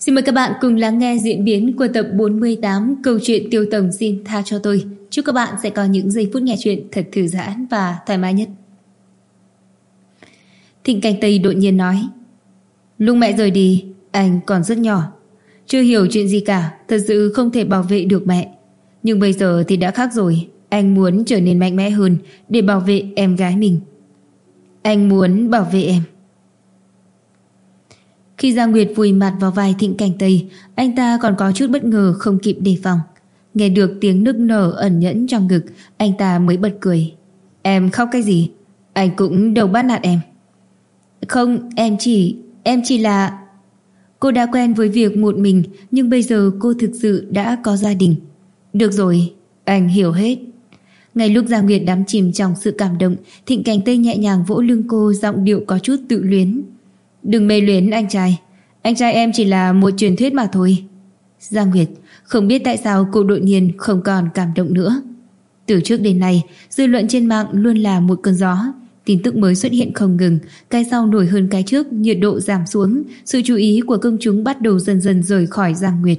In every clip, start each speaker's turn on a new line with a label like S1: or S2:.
S1: Xin mời các bạn cùng lắng nghe diễn biến của tập 48 câu chuyện Tiêu Tổng xin tha cho tôi. Chúc các bạn sẽ có những giây phút nghe chuyện thật thư giãn và thoải mái nhất. Thịnh Canh Tây đột nhiên nói: Lúc mẹ rời đi, anh còn rất nhỏ, chưa hiểu chuyện gì cả, thật sự không thể bảo vệ được mẹ. Nhưng bây giờ thì đã khác rồi, anh muốn trở nên mạnh mẽ hơn để bảo vệ em gái mình. Anh muốn bảo vệ em. Khi Giang Nguyệt vùi mặt vào vai Thịnh Cảnh Tây, anh ta còn có chút bất ngờ không kịp đề phòng. Nghe được tiếng nức nở ẩn nhẫn trong ngực, anh ta mới bật cười. Em khóc cái gì? Anh cũng đâu bắt nạt em. Không, em chỉ là... Cô đã quen với việc một mình, nhưng bây giờ cô thực sự đã có gia đình. Được rồi, anh hiểu hết. Ngay lúc Giang Nguyệt đắm chìm trong sự cảm động, Thịnh Cảnh Tây nhẹ nhàng vỗ lưng cô, giọng điệu có chút tự luyến. Đừng mê luyến anh trai em chỉ là một truyền thuyết mà thôi. Giang Nguyệt không biết tại sao cô đột nhiên không còn cảm động nữa. Từ trước đến nay, dư luận trên mạng luôn là một cơn gió, tin tức mới xuất hiện không ngừng, cái sau nổi hơn cái trước, nhiệt độ giảm xuống, sự chú ý của công chúng bắt đầu dần dần rời khỏi Giang Nguyệt.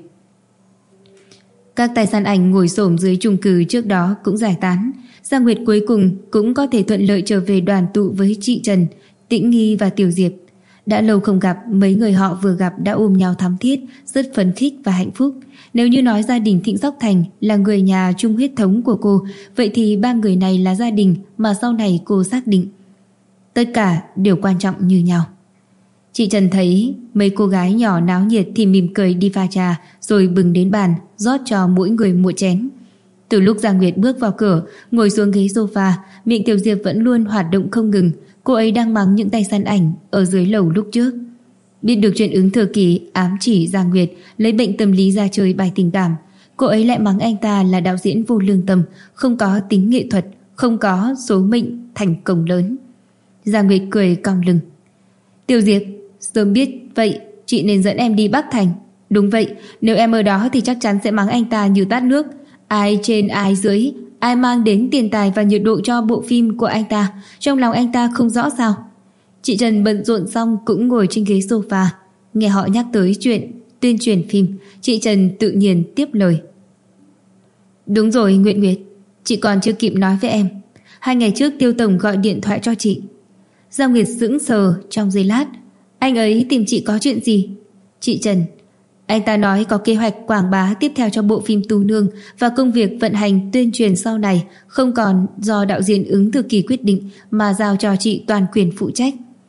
S1: Các tài sản ảnh ngồi xổm dưới chung cư trước đó cũng giải tán. Giang Nguyệt cuối cùng cũng có thể thuận lợi trở về đoàn tụ với chị Trần, Tĩnh Nghi và Tiểu Diệp. Đã lâu không gặp, mấy người họ vừa gặp đã ôm nhau thắm thiết, rất phấn khích và hạnh phúc. Nếu như nói gia đình Thịnh Sóc Thành là người nhà chung huyết thống của cô, vậy thì ba người này là gia đình mà sau này cô xác định. Tất cả đều quan trọng như nhau. Chị Trần thấy mấy cô gái nhỏ náo nhiệt thì mỉm cười đi pha trà, rồi bừng đến bàn, rót cho mỗi người một chén. Từ lúc Giang Nguyệt bước vào cửa, ngồi xuống ghế sofa, miệng Tiểu Diệp vẫn luôn hoạt động không ngừng. Cô ấy đang mắng những tay săn ảnh ở dưới lầu lúc trước. Biết được chuyện ứng thừa kỳ ám chỉ Giang Nguyệt lấy bệnh tâm lý ra chơi bài tình cảm, cô ấy lại mắng anh ta là đạo diễn vô lương tâm, không có tính nghệ thuật, không có số mệnh thành công lớn. Giang Nguyệt cười cong lưng. Tiểu Diệp, sớm biết vậy chị nên dẫn em đi Bắc Thành. Đúng vậy, nếu em ở đó thì chắc chắn sẽ mắng anh ta như tát nước. Ai trên ai dưới, ai mang đến tiền tài và nhiệt độ cho bộ phim của anh ta, trong lòng anh ta không rõ sao? Chị Trần bận rộn xong cũng ngồi trên ghế sofa, nghe họ nhắc tới chuyện tuyên truyền phim, chị Trần tự nhiên tiếp lời. Đúng rồi Nguyệt Nguyệt, chị còn chưa kịp nói với em. 2 ngày trước Tiêu Tổng gọi điện thoại cho chị. Giang Nguyệt sững sờ trong giây lát. Anh ấy tìm chị có chuyện gì? Chị Trần: Anh ta nói có kế hoạch quảng bá tiếp theo cho bộ phim Tú Nương, và công việc vận hành tuyên truyền sau này không còn do đạo diễn Ứng Thừa Kỳ quyết định mà giao cho chị toàn quyền phụ trách.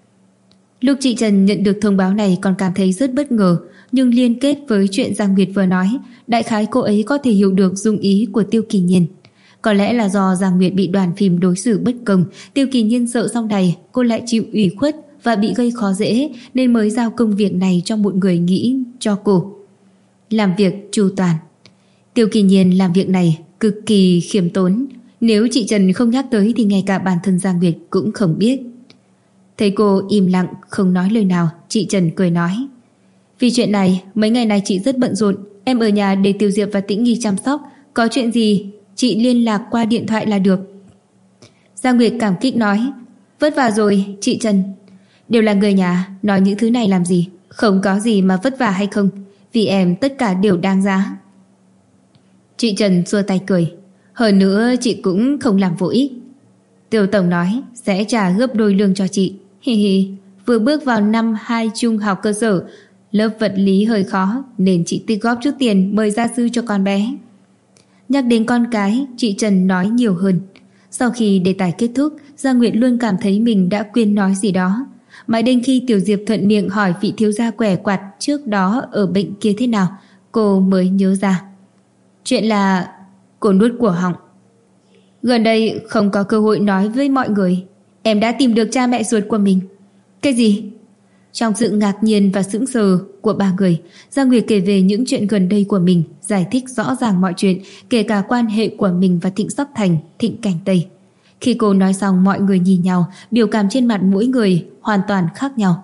S1: Lúc chị Trần nhận được thông báo này còn cảm thấy rất bất ngờ, nhưng liên kết với chuyện Giang Nguyệt vừa nói, đại khái cô ấy có thể hiểu được dụng ý của Tiêu Kỳ Nhiên. Có lẽ là do Giang Nguyệt bị đoàn phim đối xử bất công, Tiêu Kỳ Nhiên sợ sau này cô lại chịu ủy khuất và bị gây khó dễ, nên mới giao công việc này cho một người nghĩ cho cô. Làm việc chu toàn. Tiêu Kỳ Nhiên làm việc này cực kỳ khiêm tốn, nếu chị Trần không nhắc tới thì ngay cả bản thân Giang Nguyệt cũng không biết. Thấy cô im lặng không nói lời nào, chị Trần cười nói: Vì chuyện này, mấy ngày nay chị rất bận rộn, em ở nhà để Tiểu Diệp và Tĩnh Nghi chăm sóc, có chuyện gì chị liên lạc qua điện thoại là được. Giang Nguyệt cảm kích nói: Vất vả rồi chị Trần. Đều là người nhà, nói những thứ này làm gì, không có gì mà vất vả hay không, vì em tất cả đều đáng giá. Chị Trần xua tay cười: Hơn nữa chị cũng không làm vô ích. Tiêu Tổng nói sẽ trả gấp đôi lương cho chị. Hi hi, vừa bước vào năm 2 trung học cơ sở, lớp vật lý hơi khó nên chị tích góp chút tiền mời gia sư cho con bé. Nhắc đến con cái, chị Trần nói nhiều hơn. Sau khi đề tài kết thúc, Giang Nguyệt luôn cảm thấy mình đã quên nói gì đó. Mãi đến khi Tiểu Diệp thuận miệng hỏi vị thiếu gia quẻ quạt trước đó ở bệnh kia thế nào, cô mới nhớ ra. Chuyện là cô nuốt cổ họng. Gần đây không có cơ hội nói với mọi người, em đã tìm được cha mẹ ruột của mình. Cái gì? Trong sự ngạc nhiên và sững sờ của ba người, Giang Nguyệt kể về những chuyện gần đây của mình, giải thích rõ ràng mọi chuyện, kể cả quan hệ của mình và Thịnh Sóc Thành, Thịnh Cảnh Tây. Khi cô nói xong, mọi người nhìn nhau, biểu cảm trên mặt mỗi người hoàn toàn khác nhau.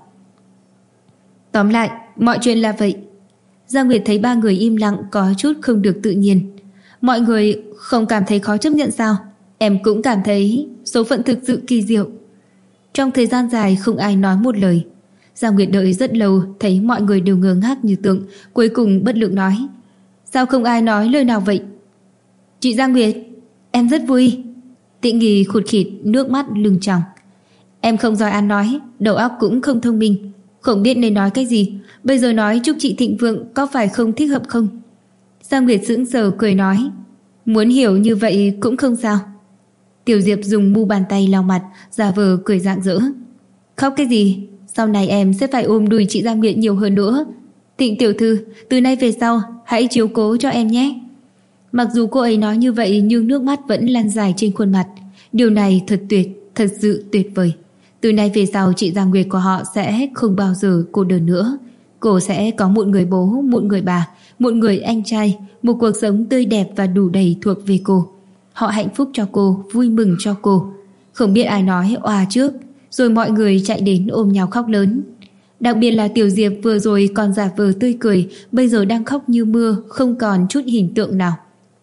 S1: Tóm lại, mọi chuyện là vậy. Giang Nguyệt thấy ba người im lặng có chút không được tự nhiên. Mọi người không cảm thấy khó chấp nhận sao? Em cũng cảm thấy số phận thực sự kỳ diệu. Trong thời gian dài không ai nói một lời. Giang Nguyệt đợi rất lâu, thấy mọi người đều ngơ ngác như tượng, cuối cùng bất lực nói: Sao không ai nói lời nào vậy? Chị Giang Nguyệt, em rất vui. Tịnh Nghi khụt khịt, nước mắt lưng tròng. Em không giỏi ăn nói, đầu óc cũng không thông minh, không biết nên nói cái gì. Bây giờ nói chúc chị thịnh vượng có phải không thích hợp không? Giang Nguyệt sững sờ cười nói: Muốn hiểu như vậy cũng không sao. Tiểu Diệp dùng mu bàn tay lau mặt, giả vờ cười rạng rỡ. Khóc cái gì? Sau này em sẽ phải ôm đùi chị Giang Nguyệt nhiều hơn nữa. Tịnh tiểu thư, từ nay về sau hãy chiếu cố cho em nhé. Mặc dù cô ấy nói như vậy nhưng nước mắt vẫn lan dài trên khuôn mặt. Điều này thật tuyệt, thật sự tuyệt vời. Từ nay về sau chị Giang Nguyệt của họ sẽ không bao giờ cô đơn nữa. Cô sẽ có một người bố, một người bà, một người anh trai, một cuộc sống tươi đẹp và đủ đầy thuộc về cô. Họ hạnh phúc cho cô, vui mừng cho cô. Không biết ai nói oà trước, rồi mọi người chạy đến ôm nhau khóc lớn. Đặc biệt là Tiểu Diệp vừa rồi còn giả vờ tươi cười, bây giờ đang khóc như mưa, không còn chút hình tượng nào.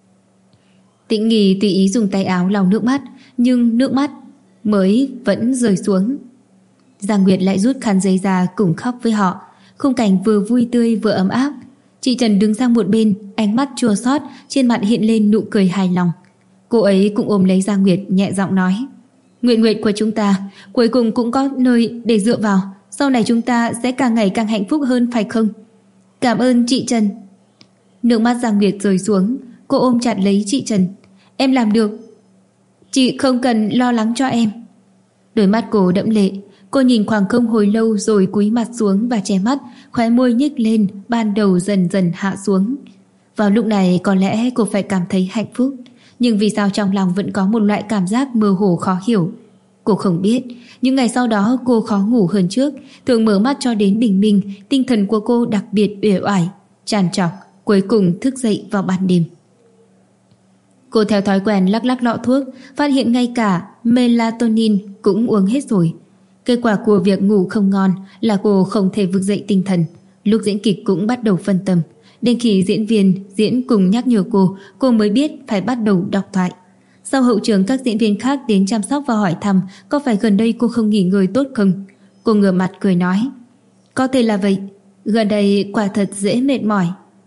S1: Tịnh Nghi tùy ý dùng tay áo lau nước mắt, nhưng nước mắt mới vẫn rơi xuống. Giang Nguyệt lại rút khăn giấy ra cùng khóc với họ. Khung cảnh vừa vui tươi vừa ấm áp. Chị Trần đứng sang một bên, ánh mắt chua xót, trên mặt hiện lên nụ cười hài lòng. Cô ấy cũng ôm lấy Giang Nguyệt, nhẹ giọng nói: Nguyệt Nguyệt của chúng ta cuối cùng cũng có nơi để dựa vào, sau này chúng ta sẽ càng ngày càng hạnh phúc hơn, phải không? Cảm ơn chị Trần. Nước mắt Giang Nguyệt rơi xuống, cô ôm chặt lấy chị Trần. Em làm được. Chị không cần lo lắng cho em. Đôi mắt cô đẫm lệ. Cô nhìn khoảng không hồi lâu rồi cúi mặt xuống và che mắt, khóe môi nhếch lên, ban đầu dần dần hạ xuống. Vào lúc này có lẽ cô phải cảm thấy hạnh phúc, nhưng vì sao trong lòng vẫn có một loại cảm giác mơ hồ khó hiểu. Cô không biết. Những ngày sau đó cô khó ngủ hơn trước, thường mở mắt cho đến bình minh. Tinh thần của cô đặc biệt uể oải, tràn trọc, cuối cùng thức dậy vào ban đêm. Cô theo thói quen lắc lắc lọ thuốc, phát hiện ngay cả melatonin cũng uống hết rồi. Kết quả của việc ngủ không ngon là cô không thể vực dậy tinh thần. Lúc diễn kịch cũng bắt đầu phân tâm. Đến khi diễn viên diễn cùng nhắc nhở cô mới biết phải bắt đầu đọc thoại. Sau hậu trường các diễn viên khác đến chăm sóc và hỏi thăm có phải gần đây cô không nghỉ ngơi tốt không. Cô ngửa mặt cười nói: Có thể là vậy, gần đây quả thật dễ mệt mỏi.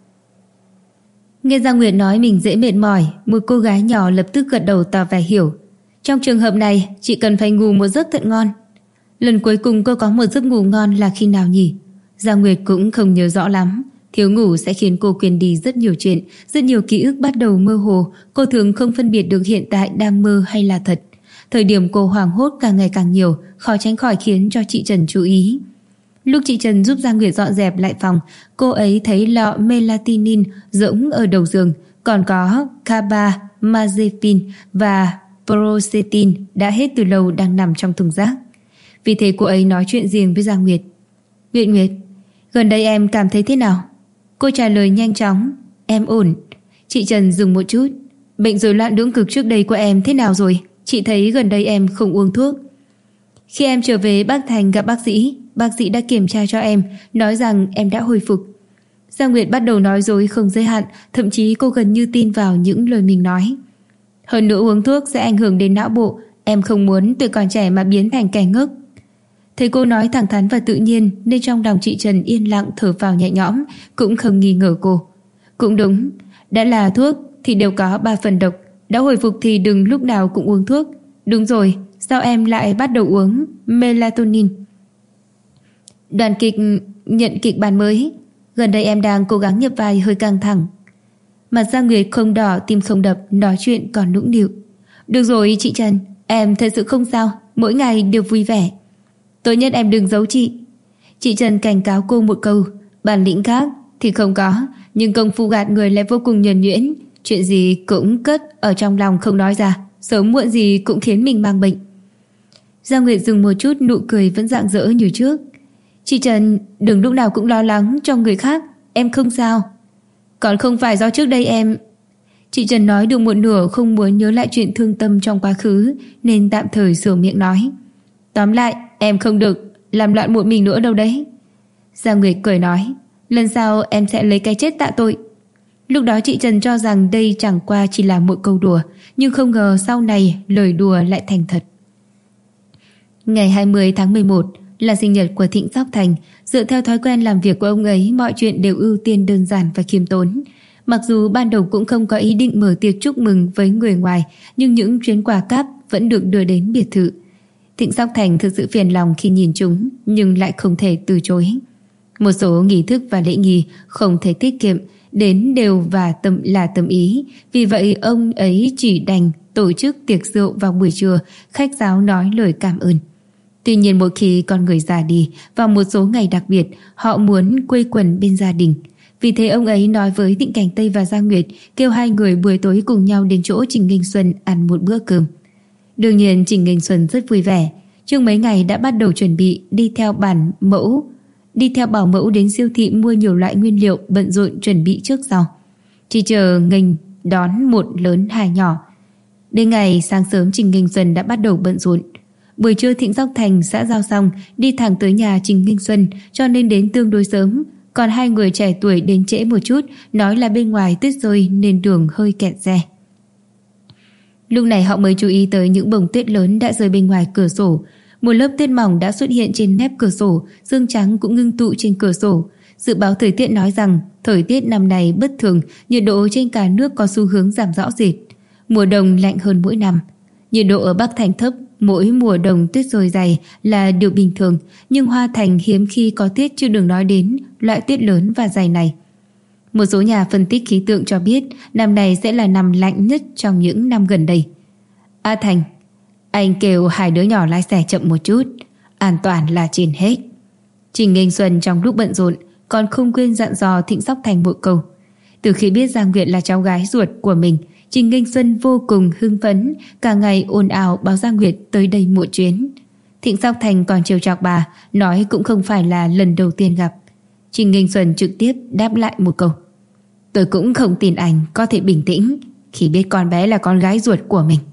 S1: Nghe Giang Nguyệt nói mình dễ mệt mỏi, một cô gái nhỏ lập tức gật đầu tỏ vẻ hiểu. Trong trường hợp này, chị cần phải ngủ một giấc thật ngon. Lần cuối cùng cô có một giấc ngủ ngon là khi nào nhỉ? Giang Nguyệt cũng không nhớ rõ lắm. Thiếu ngủ sẽ khiến cô quên đi rất nhiều chuyện, rất nhiều ký ức bắt đầu mơ hồ. Cô thường không phân biệt được hiện tại đang mơ hay là thật. Thời điểm cô hoảng hốt càng ngày càng nhiều, khó tránh khỏi khiến cho chị Trần chú ý. Lúc chị Trần giúp Giang Nguyệt dọn dẹp lại phòng, cô ấy thấy lọ melatonin rỗng ở đầu giường, còn có carbamazepine và paroxetine đã hết từ lâu đang nằm trong thùng rác. Vì thế cô ấy nói chuyện riêng với Giang Nguyệt. Nguyệt Nguyệt, gần đây em cảm thấy thế nào? Cô trả lời nhanh chóng: Em ổn. Chị Trần dừng một chút. Bệnh rối loạn lưỡng cực trước đây của em thế nào rồi? Chị thấy gần đây em không uống thuốc. Khi em trở về Bắc Thành gặp bác sĩ đã kiểm tra cho em, nói rằng em đã hồi phục. Giang Nguyệt bắt đầu nói dối không giới hạn, thậm chí cô gần như tin vào những lời mình nói. Hơn nữa uống thuốc sẽ ảnh hưởng đến não bộ, em không muốn tuổi còn trẻ mà biến thành kẻ ngốc. Thấy cô nói thẳng thắn và tự nhiên nên trong lòng chị Trần yên lặng thở phào nhẹ nhõm, cũng không nghi ngờ cô. Cũng đúng, đã là thuốc thì đều có 3 phần độc, đã hồi phục thì đừng lúc nào cũng uống thuốc. Đúng rồi, sao em lại bắt đầu uống melatonin? Đoàn kịch nhận kịch bản mới, gần đây em đang cố gắng nhập vai hơi căng thẳng. Mặt Giang Nguyệt không đỏ, tim không đập, nói chuyện còn nũng nịu. Được rồi chị Trần, em thật sự không sao, mỗi ngày đều vui vẻ. Tốt nhất em đừng giấu chị. Chị Trần cảnh cáo cô một câu. Bản lĩnh khác thì không có, nhưng công phu gạt người lại vô cùng nhuần nhuyễn. Chuyện gì cũng cất ở trong lòng không nói ra, sớm muộn gì cũng khiến mình mang bệnh. Giang Nguyệt dừng một chút, nụ cười vẫn rạng rỡ như trước. Chị Trần, đừng lúc nào cũng lo lắng cho người khác, em không sao. Còn không phải do trước đây em... Chị Trần nói được một nửa, không muốn nhớ lại chuyện thương tâm trong quá khứ nên tạm thời sửa miệng nói. Tóm lại, em không được làm loạn một mình nữa đâu đấy. Giang Nguyệt cười nói, lần sau em sẽ lấy cái chết tạ tội. Lúc đó chị Trần cho rằng đây chẳng qua chỉ là một câu đùa, nhưng không ngờ sau này lời đùa lại thành thật. Ngày 20 tháng 11, Là sinh nhật của Thịnh Sóc Thành, dựa theo thói quen làm việc của ông ấy, mọi chuyện đều ưu tiên đơn giản và khiêm tốn. Mặc dù ban đầu cũng không có ý định mở tiệc chúc mừng với người ngoài, nhưng những chuyến quà cáp vẫn được đưa đến biệt thự. Thịnh Sóc Thành thực sự phiền lòng khi nhìn chúng, nhưng lại không thể từ chối. Một số nghi thức và lễ nghi không thể tiết kiệm, đến đều và tâm ý. Vì vậy ông ấy chỉ đành tổ chức tiệc rượu vào buổi trưa, khách sáo nói lời cảm ơn. Tuy nhiên mỗi khi con người già đi, vào một số ngày đặc biệt, họ muốn quây quần bên gia đình. Vì thế ông ấy nói với Thịnh Cảnh Tây và Giang Nguyệt kêu hai người buổi tối cùng nhau đến chỗ Trình Nghinh Xuân ăn một bữa cơm. Đương nhiên Trình Nghinh Xuân rất vui vẻ. Trước mấy ngày đã bắt đầu chuẩn bị đi theo bảo mẫu đến siêu thị mua nhiều loại nguyên liệu, bận rộn chuẩn bị trước sau. Chỉ chờ Nghinh đón một lớn hai nhỏ. Đến ngày sáng sớm Trình Nghinh Xuân đã bắt đầu bận rộn. Buổi trưa Thịnh Sóc Thành xã giao xong đi thẳng tới nhà Trình Nghinh Xuân, cho nên đến tương đối sớm. Còn hai người trẻ tuổi đến trễ một chút, nói là bên ngoài tuyết rơi nên đường hơi kẹt xe. Lúc này họ mới chú ý tới những bông tuyết lớn đã rơi bên ngoài cửa sổ. Một lớp tuyết mỏng đã xuất hiện trên mép cửa sổ, sương trắng cũng ngưng tụ trên cửa sổ. Dự báo thời tiết nói rằng thời tiết năm nay bất thường, nhiệt độ trên cả nước có xu hướng giảm rõ rệt. Mùa đông lạnh hơn mỗi năm. Nhiệt độ ở Bắc Thành thấp, mỗi mùa đông tuyết rơi dày là điều bình thường, nhưng Hoa Thành hiếm khi có tuyết, chứ đừng nói đến loại tuyết lớn và dày này. Một số nhà phân tích khí tượng cho biết năm này sẽ là năm lạnh nhất trong những năm gần đây. A Thành, anh kêu hai đứa nhỏ lái xe chậm một chút, an toàn là trên hết. Trình Nghinh Xuân trong lúc bận rộn còn không quên dặn dò Thịnh Sóc Thành một câu. Từ khi biết Giang Nguyệt là cháu gái ruột của mình, Trình Nghinh Xuân vô cùng hưng phấn, cả ngày ồn ào báo Giang Nguyệt tới đây một chuyến. Thịnh Sóc Thành còn trêu chọc bà, nói cũng không phải là lần đầu tiên gặp. Trình Nghinh Xuân trực tiếp đáp lại một câu. Tôi cũng không tin anh có thể bình tĩnh khi biết con bé là con gái ruột của mình.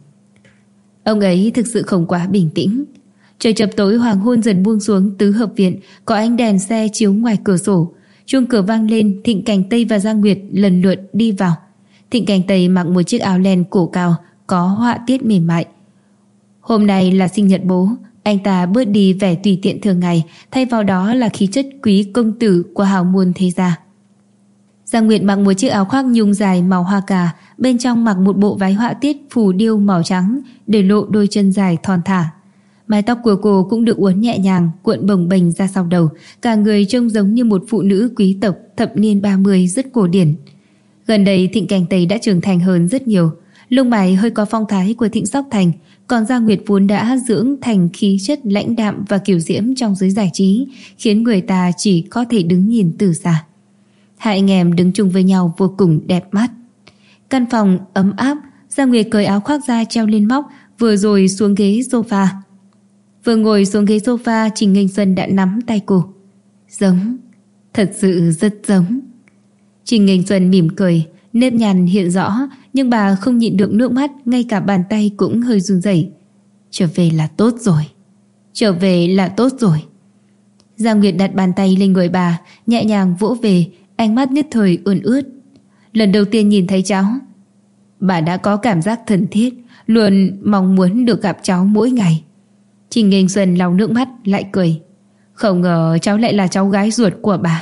S1: Ông ấy thực sự không quá bình tĩnh. Trời chập tối, hoàng hôn dần buông xuống. Tứ hợp viện có ánh đèn xe chiếu ngoài cửa sổ. Chuông cửa vang lên. Thịnh Cảnh Tây và Giang Nguyệt lần lượt đi vào. Thịnh Cảnh Tây mặc một chiếc áo len cổ cao có họa tiết mềm mại. Hôm nay là sinh nhật bố, anh ta bớt đi vẻ tùy tiện thường ngày, thay vào đó là khí chất quý công tử của hào môn thế gia. Giang Nguyệt mặc một chiếc áo khoác nhung dài màu hoa cà, bên trong mặc một bộ váy họa tiết phù điêu màu trắng, để lộ đôi chân dài thon thả. Mái tóc của cô cũng được uốn nhẹ nhàng, cuộn bồng bềnh ra sau đầu, cả người trông giống như một phụ nữ quý tộc thập niên 30 rất cổ điển. Gần đây Thịnh Cảnh Tây đã trưởng thành hơn rất nhiều, lông mày hơi có phong thái của Thịnh Sóc Thành, còn Giang Nguyệt vốn đã dưỡng thành khí chất lãnh đạm và kiều diễm trong giới giải trí, khiến người ta chỉ có thể đứng nhìn từ xa. Hai anh em đứng chung với nhau vô cùng đẹp mắt. Căn phòng ấm áp, Giang Nguyệt cởi áo khoác ra treo lên móc, vừa rồi xuống ghế sofa. Vừa ngồi xuống ghế sofa, Trình Nghinh Xuân đã nắm tay cô. Giống, thật sự rất giống. Trình Nghinh Xuân mỉm cười, nếp nhăn hiện rõ, nhưng bà không nhịn được nước mắt, ngay cả bàn tay cũng hơi run rẩy. Trở về là tốt rồi. Trở về là tốt rồi. Giang Nguyệt đặt bàn tay lên người bà, nhẹ nhàng vỗ về, ánh mắt nhất thời ươn ướt. Lần đầu tiên nhìn thấy cháu, bà đã có cảm giác thân thiết, luôn mong muốn được gặp cháu mỗi ngày. Trình Nghinh Xuân lau nước mắt lại cười. Không ngờ cháu lại là cháu gái ruột của bà.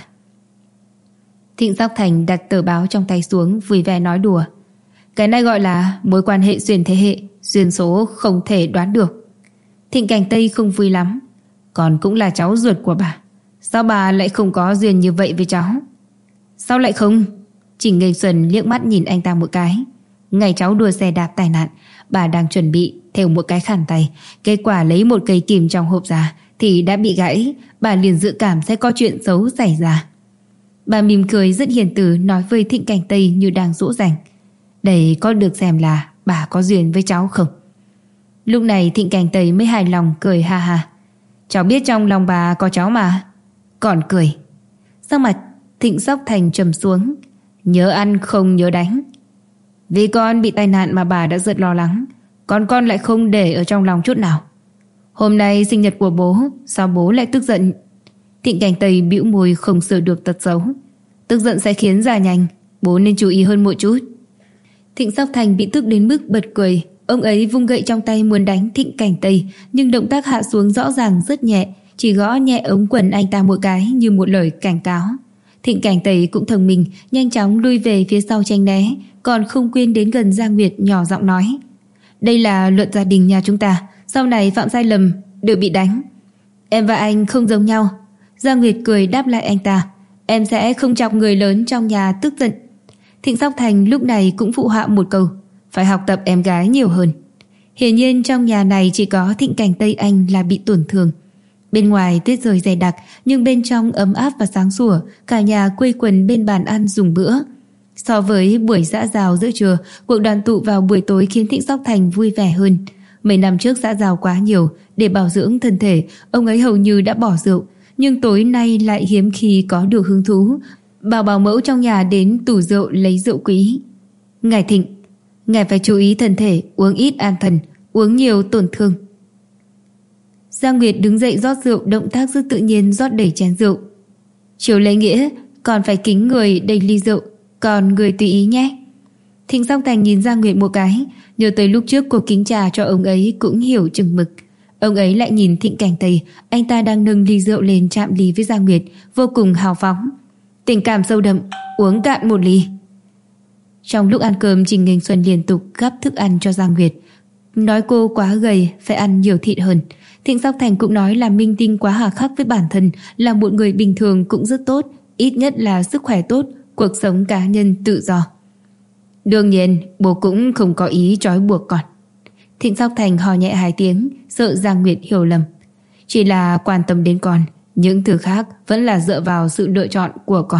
S1: Thịnh Sóc Thành đặt tờ báo trong tay xuống, vui vẻ nói đùa. Cái này gọi là mối quan hệ xuyên thế hệ, duyên số không thể đoán được. Thịnh Cảnh Tây không vui lắm. Còn cũng là cháu ruột của bà, sao bà lại không có duyên như vậy với cháu? Sao lại không? Trình Nghinh Xuân liếc mắt nhìn anh ta một cái. Ngày cháu đua xe đạp tai nạn, bà đang chuẩn bị thêu một cái khăn tay, kết quả lấy một cây kìm trong hộp ra thì đã bị gãy. Bà liền dự cảm sẽ có chuyện xấu xảy ra. Bà mỉm cười rất hiền từ, nói với Thịnh Cảnh Tây như đang dỗ dành. Đây có được xem là bà có duyên với cháu không? Lúc này Thịnh Cảnh Tây mới hài lòng cười ha ha. Cháu biết trong lòng bà có cháu mà. Còn cười. Sắc mặt Thịnh Sóc Thành trầm xuống. Nhớ ăn không nhớ đánh. Vì con bị tai nạn mà bà đã rất lo lắng, còn con lại không để ở trong lòng chút nào. Hôm nay sinh nhật của bố, sao bố lại tức giận? Thịnh Cảnh Tây bĩu môi không sửa được tật xấu. Tức giận sẽ khiến già nhanh, bố nên chú ý hơn một chút. Thịnh Sóc Thành bị tức đến mức bật cười. Ông ấy vung gậy trong tay muốn đánh Thịnh Cảnh Tây, nhưng động tác hạ xuống rõ ràng rất nhẹ, chỉ gõ nhẹ ống quần anh ta một cái như một lời cảnh cáo. Thịnh Cảnh Tây cũng thông minh, nhanh chóng lui về phía sau tránh né, còn không quên đến gần Giang Nguyệt nhỏ giọng nói: đây là luật gia đình nhà chúng ta, sau này phạm sai lầm đều bị đánh. Em và anh không giống nhau. Giang Nguyệt cười đáp lại anh ta: em sẽ không chọc người lớn trong nhà tức giận. Thịnh Sóc Thành lúc này cũng phụ họa một câu: phải học tập em gái nhiều hơn. Hiển nhiên trong nhà này chỉ có Thịnh Cảnh Tây Anh là bị tổn thương. Bên ngoài tuyết rơi dày đặc, nhưng bên trong ấm áp và sáng sủa, cả nhà quây quần bên bàn ăn dùng bữa. So với buổi giã rào giữa trưa, cuộc đoàn tụ vào buổi tối khiến Thịnh Sóc Thành vui vẻ hơn. Mấy năm trước giã rào quá nhiều, để bảo dưỡng thân thể, ông ấy hầu như đã bỏ rượu, nhưng tối nay lại hiếm khi có được hứng thú. Bảo bảo mẫu trong nhà đến tủ rượu lấy rượu quý. Ngài Thịnh, ngài phải chú ý thân thể, uống ít an thần, uống nhiều tổn thương. Giang Nguyệt đứng dậy rót rượu, động tác rất tự nhiên rót đầy chén rượu. Chiều lễ nghĩa, còn phải kính người đầy ly rượu, còn người tùy ý nhé. Thịnh Sóc Thành nhìn Giang Nguyệt một cái, nhớ tới lúc trước cô kính trà cho ông ấy cũng hiểu chừng mực. Ông ấy lại nhìn Thịnh Cảnh Tây, anh ta đang nâng ly rượu lên chạm ly với Giang Nguyệt, vô cùng hào phóng. Tình cảm sâu đậm, uống cạn một ly. Trong lúc ăn cơm, Trình Nghênh Xuân liên tục gắp thức ăn cho Giang Nguyệt, nói cô quá gầy, phải ăn nhiều thịt hơn. Thịnh Sóc Thành cũng nói là Minh Tinh quá hà khắc với bản thân, là một người bình thường cũng rất tốt, ít nhất là sức khỏe tốt, cuộc sống cá nhân tự do. Đương nhiên, bố cũng không có ý trói buộc con. Thịnh Sóc Thành hò nhẹ 2 tiếng, sợ Giang Nguyệt hiểu lầm. Chỉ là quan tâm đến con, những thứ khác vẫn là dựa vào sự lựa chọn của con.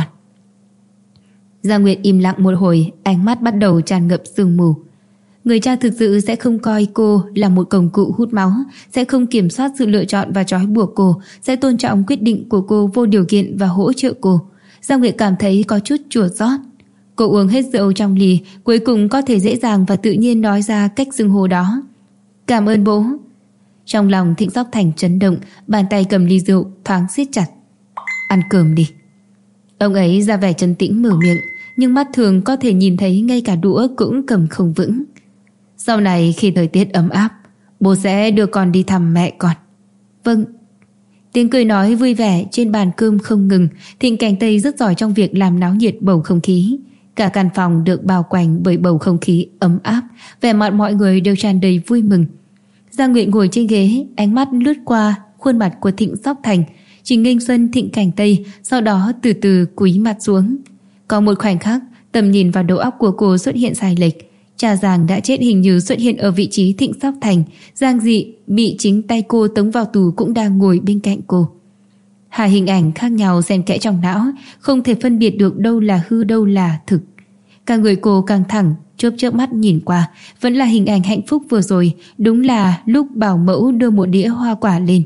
S1: Giang Nguyệt im lặng một hồi, ánh mắt bắt đầu tràn ngập sương mù. Người cha thực sự sẽ không coi cô là một công cụ hút máu, sẽ không kiểm soát sự lựa chọn và trói buộc cô, sẽ tôn trọng quyết định của cô vô điều kiện và hỗ trợ cô. Giang Nguyệt cảm thấy có chút chua xót. Cô uống hết rượu trong ly, cuối cùng có thể dễ dàng và tự nhiên nói ra cách xưng hô đó. Cảm ơn bố. Trong lòng Thịnh Sóc Thành chấn động, bàn tay cầm ly rượu thoáng siết chặt. Ăn cơm đi. Ông ấy ra vẻ trấn tĩnh mở miệng, nhưng mắt thường có thể nhìn thấy ngay cả đũa cũng cầm không vững. Sau này khi thời tiết ấm áp, bố sẽ đưa con đi thăm mẹ con. Vâng. Tiếng cười nói vui vẻ trên bàn cơm không ngừng. Thịnh Cảnh Tây rất giỏi trong việc làm náo nhiệt bầu không khí. Cả căn phòng được bao quanh bởi bầu không khí ấm áp, vẻ mặt mọi người đều tràn đầy vui mừng. Giang Nguyệt ngồi trên ghế, ánh mắt lướt qua khuôn mặt của Thịnh Sóc Thành, Trình Nghênh Xuân, Thịnh Cảnh Tây, sau đó từ từ cúi mặt xuống. Có một khoảnh khắc, tầm nhìn vào đầu óc của cô xuất hiện sai lệch. Cha Giang đã chết hình như xuất hiện ở vị trí Thịnh Sóc Thành. Giang Dị bị chính tay cô tống vào tù cũng đang ngồi bên cạnh cô. Hai hình ảnh khác nhau xen kẽ trong não, không thể phân biệt được đâu là hư đâu là thực. Cả người cô căng thẳng, chớp mắt nhìn qua, vẫn là hình ảnh hạnh phúc vừa rồi, đúng là lúc bảo mẫu đưa một đĩa hoa quả lên.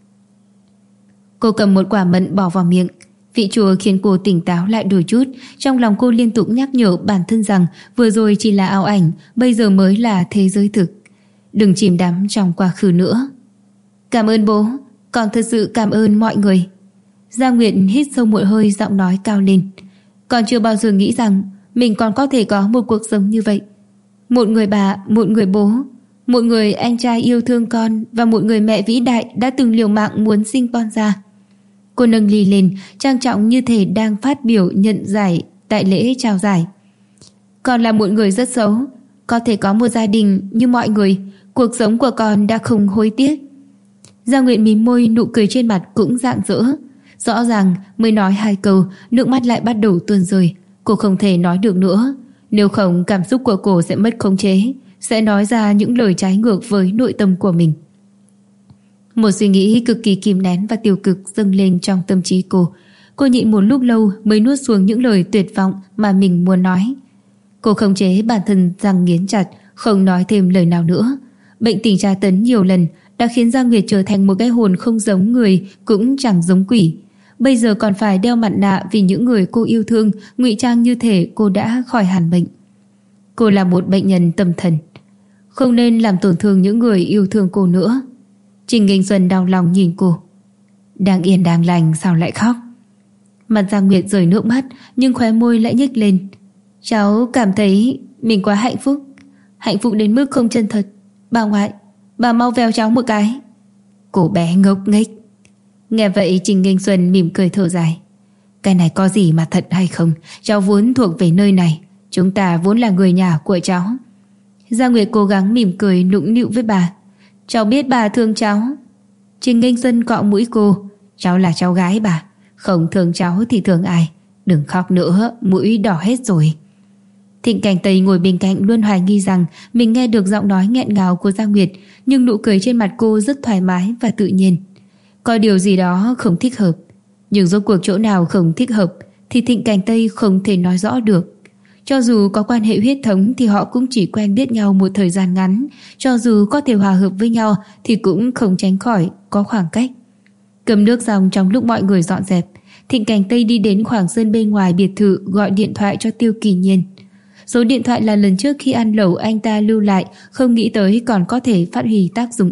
S1: Cô cầm một quả mận bỏ vào miệng. Vị chua khiến cô tỉnh táo lại đôi chút. Trong lòng cô liên tục nhắc nhở bản thân rằng vừa rồi chỉ là ảo ảnh, bây giờ mới là thế giới thực. Đừng chìm đắm trong quá khứ nữa. Cảm ơn bố, con thật sự cảm ơn mọi người. Giang Nguyệt hít sâu một hơi, giọng nói cao lên. Con chưa bao giờ nghĩ rằng mình còn có thể có một cuộc sống như vậy. Một người bà, một người bố, một người anh trai yêu thương con, và một người mẹ vĩ đại đã từng liều mạng muốn sinh con ra. Cô nâng ly lên, trang trọng như thể đang phát biểu nhận giải tại lễ trao giải. Con là một người rất xấu, có thể có một gia đình như mọi người, cuộc sống của con đã không hối tiếc. Giang Nguyệt mím môi, nụ cười trên mặt cũng rạng rỡ. Rõ ràng mới nói 2 câu, nước mắt lại bắt đầu tuôn rơi. Cô không thể nói được nữa, nếu không cảm xúc của cô sẽ mất khống chế, sẽ nói ra những lời trái ngược với nội tâm của mình. Một suy nghĩ cực kỳ kìm nén và tiêu cực dâng lên trong tâm trí cô. Cô nhịn một lúc lâu mới nuốt xuống những lời tuyệt vọng mà mình muốn nói. Cô khống chế bản thân răng nghiến chặt, không nói thêm lời nào nữa. Bệnh tình tra tấn nhiều lần đã khiến Giang Nguyệt trở thành một cái hồn không giống người cũng chẳng giống quỷ. Bây giờ còn phải đeo mặt nạ vì những người cô yêu thương, ngụy trang như thể cô đã khỏi hẳn bệnh. Cô là một bệnh nhân tâm thần, không nên làm tổn thương những người yêu thương cô nữa. Trình Nghênh Xuân đau lòng nhìn cô. Đang yên đang lành sao lại khóc? Mặt Giang Nguyệt rơi nước mắt, nhưng khóe môi lại nhếch lên. Cháu cảm thấy mình quá hạnh phúc đến mức không chân thật. Bà ngoại, bà mau véo cháu một cái. Cô bé ngốc nghếch. Nghe vậy Trình Nghênh Xuân mỉm cười thở dài. Cái này có gì mà thật hay không, cháu vốn thuộc về nơi này, chúng ta vốn là người nhà của cháu. Gia Nguyệt cố gắng mỉm cười nũng nịu với bà. Cháu biết bà thương cháu. Trình Nghênh Xuân cọ mũi cô. Cháu là cháu gái bà, không thương cháu thì thương ai. Đừng khóc nữa, mũi đỏ hết rồi. Thịnh Cảnh Tây ngồi bên cạnh luôn hoài nghi rằng mình nghe được giọng nói nghẹn ngào của Gia Nguyệt, nhưng nụ cười trên mặt cô rất thoải mái và tự nhiên. Có điều gì đó không thích hợp, nhưng rốt cuộc chỗ nào không thích hợp thì Thịnh Cảnh Tây không thể nói rõ được. Cho dù có quan hệ huyết thống thì họ cũng chỉ quen biết nhau một thời gian ngắn, cho dù có thể hòa hợp với nhau thì cũng không tránh khỏi có khoảng cách. Cầm nước xong trong lúc mọi người dọn dẹp, Thịnh Cảnh Tây đi đến khoảng sân bên ngoài biệt thự gọi điện thoại cho Tiêu Kỳ Nhiên. Số điện thoại là lần trước khi ăn lẩu anh ta lưu lại, không nghĩ tới còn có thể phát huy tác dụng.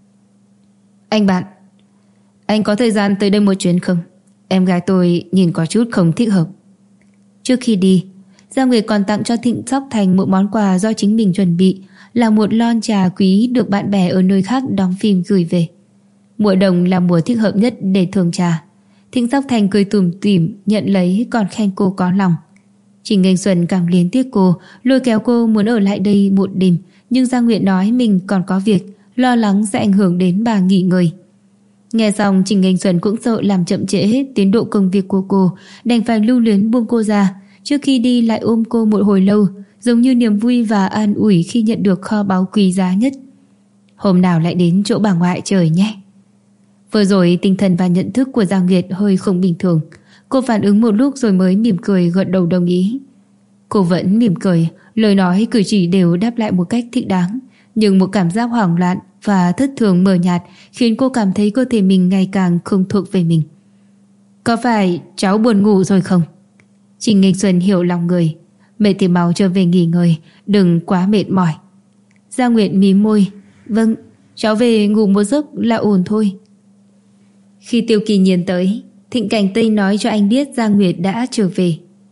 S1: Anh bạn, anh có thời gian tới đây một chuyến không? Em gái tôi nhìn có chút không thích hợp. Trước khi đi, Gia Nguyệt còn tặng cho Thịnh Sóc Thành một món quà do chính mình chuẩn bị, là một lon trà quý được bạn bè ở nơi khác đóng phim gửi về. Mùa đông là mùa thích hợp nhất để thưởng trà. Thịnh Sóc Thành cười tủm tỉm nhận lấy còn khen cô có lòng. Trình Nghênh Xuân càng liên tiếc cô, lôi kéo cô muốn ở lại đây một đêm, nhưng Gia Nguyệt nói mình còn có việc, lo lắng sẽ ảnh hưởng đến bà nghỉ ngơi. Nghe xong Trình Nghênh Xuân cũng sợ làm chậm trễ tiến độ công việc của cô, đành phải lưu luyến buông cô ra. Trước khi đi lại ôm cô một hồi lâu, giống như niềm vui và an ủi khi nhận được kho báu quý giá nhất. Hôm nào lại đến chỗ bà ngoại trời nhé. Vừa rồi tinh thần và nhận thức của Gia Nguyệt hơi không bình thường. Cô phản ứng một lúc rồi mới mỉm cười gật đầu đồng ý. Cô vẫn mỉm cười, lời nói cử chỉ đều đáp lại một cách thích đáng, nhưng một cảm giác hoảng loạn và thất thường mờ nhạt khiến cô cảm thấy cơ thể mình ngày càng không thuộc về mình. Có phải cháu buồn ngủ rồi không? Trình Nghênh Xuân hiểu lòng người. Mệt thì mau trở về nghỉ ngơi, đừng quá mệt mỏi. Gia Nguyệt mím môi. Vâng, cháu về ngủ một giấc là ổn thôi. Khi Tiêu Kỳ Nhiên tới, Thịnh Cảnh Tây nói cho anh biết Gia Nguyệt đã trở về.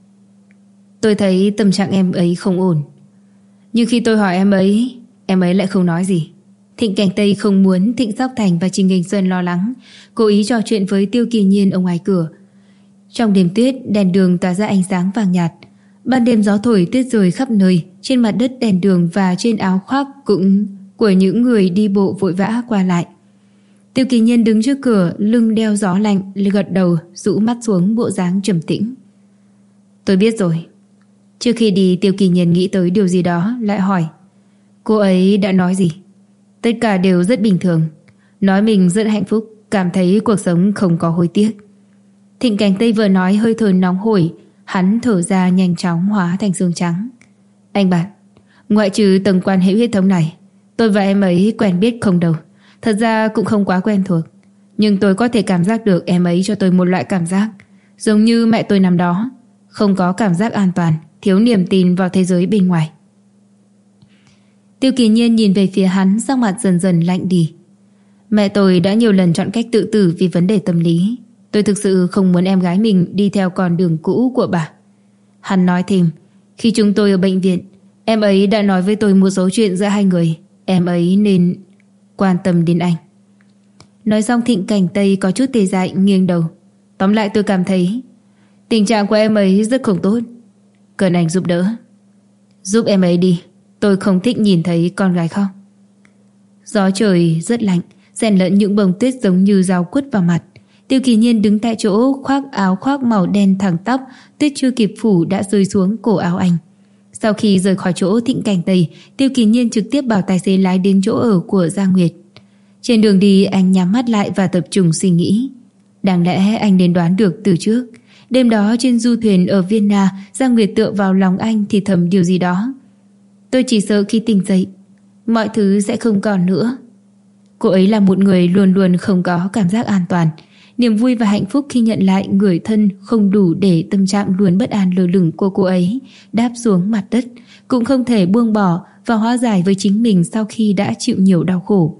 S1: Tôi thấy tâm trạng em ấy không ổn, nhưng khi tôi hỏi em ấy lại không nói gì. Thịnh Cảnh Tây không muốn Thịnh Sóc Thành và Trình Nghênh Xuân lo lắng, cố ý trò chuyện với Tiêu Kỳ Nhiên ở ngoài cửa. Trong đêm tuyết, đèn đường tỏa ra ánh sáng vàng nhạt. Ban đêm gió thổi tuyết rơi khắp nơi, trên mặt đất đèn đường và trên áo khoác cũng của những người đi bộ vội vã qua lại. Tiêu Kỳ Nhiên đứng trước cửa, lưng đeo gió lạnh, gật đầu, rũ mắt xuống bộ dáng trầm tĩnh. Tôi biết rồi. Trước khi đi, Tiêu Kỳ Nhiên nghĩ tới điều gì đó, lại hỏi. Cô ấy đã nói gì? Tất cả đều rất bình thường. Nói mình rất hạnh phúc, cảm thấy cuộc sống không có hối tiếc. Thịnh Cảnh Tây vừa nói hơi thở nóng hổi, hắn thở ra nhanh chóng hóa thành xương trắng. Anh bạn, ngoại trừ tầng quan hệ huyết thống này, tôi và em ấy quen biết không đâu. Thật ra cũng không quá quen thuộc, nhưng tôi có thể cảm giác được em ấy cho tôi một loại cảm giác giống như mẹ tôi năm đó, không có cảm giác an toàn, thiếu niềm tin vào thế giới bên ngoài. Tiêu Kỳ Nhiên nhìn về phía hắn, sắc mặt dần dần lạnh đi. Mẹ tôi đã nhiều lần chọn cách tự tử vì vấn đề tâm lý. Tôi thực sự không muốn em gái mình đi theo con đường cũ của bà. Hắn nói thêm, khi chúng tôi ở bệnh viện, em ấy đã nói với tôi một số chuyện giữa hai người. Em ấy nên quan tâm đến anh. Nói xong Thịnh Cảnh Tây có chút tê dại nghiêng đầu. Tóm lại tôi cảm thấy tình trạng của em ấy rất không tốt, cần anh giúp đỡ. Giúp em ấy đi, tôi không thích nhìn thấy con gái khóc. Gió trời rất lạnh, xen lẫn những bông tuyết giống như dao quất vào mặt. Tiêu Kỳ Nhiên đứng tại chỗ, khoác áo khoác màu đen thẳng tắp, tuyết chưa kịp phủ đã rơi xuống cổ áo anh. Sau khi rời khỏi chỗ Thịnh Cảnh Tây, Tiêu Kỳ Nhiên trực tiếp bảo tài xế lái đến chỗ ở của Gia Nguyệt. Trên đường đi anh nhắm mắt lại và tập trung suy nghĩ. Đáng lẽ anh nên đoán được từ trước. Đêm đó trên du thuyền ở Vienna, Gia Nguyệt tựa vào lòng anh thì thầm điều gì đó. Tôi chỉ sợ khi tỉnh dậy, mọi thứ sẽ không còn nữa. Cô ấy là một người luôn luôn không có cảm giác an toàn. Niềm vui và hạnh phúc khi nhận lại người thân không đủ để tâm trạng luôn bất an lơ lửng của cô ấy đáp xuống mặt đất, cũng không thể buông bỏ và hóa giải với chính mình sau khi đã chịu nhiều đau khổ.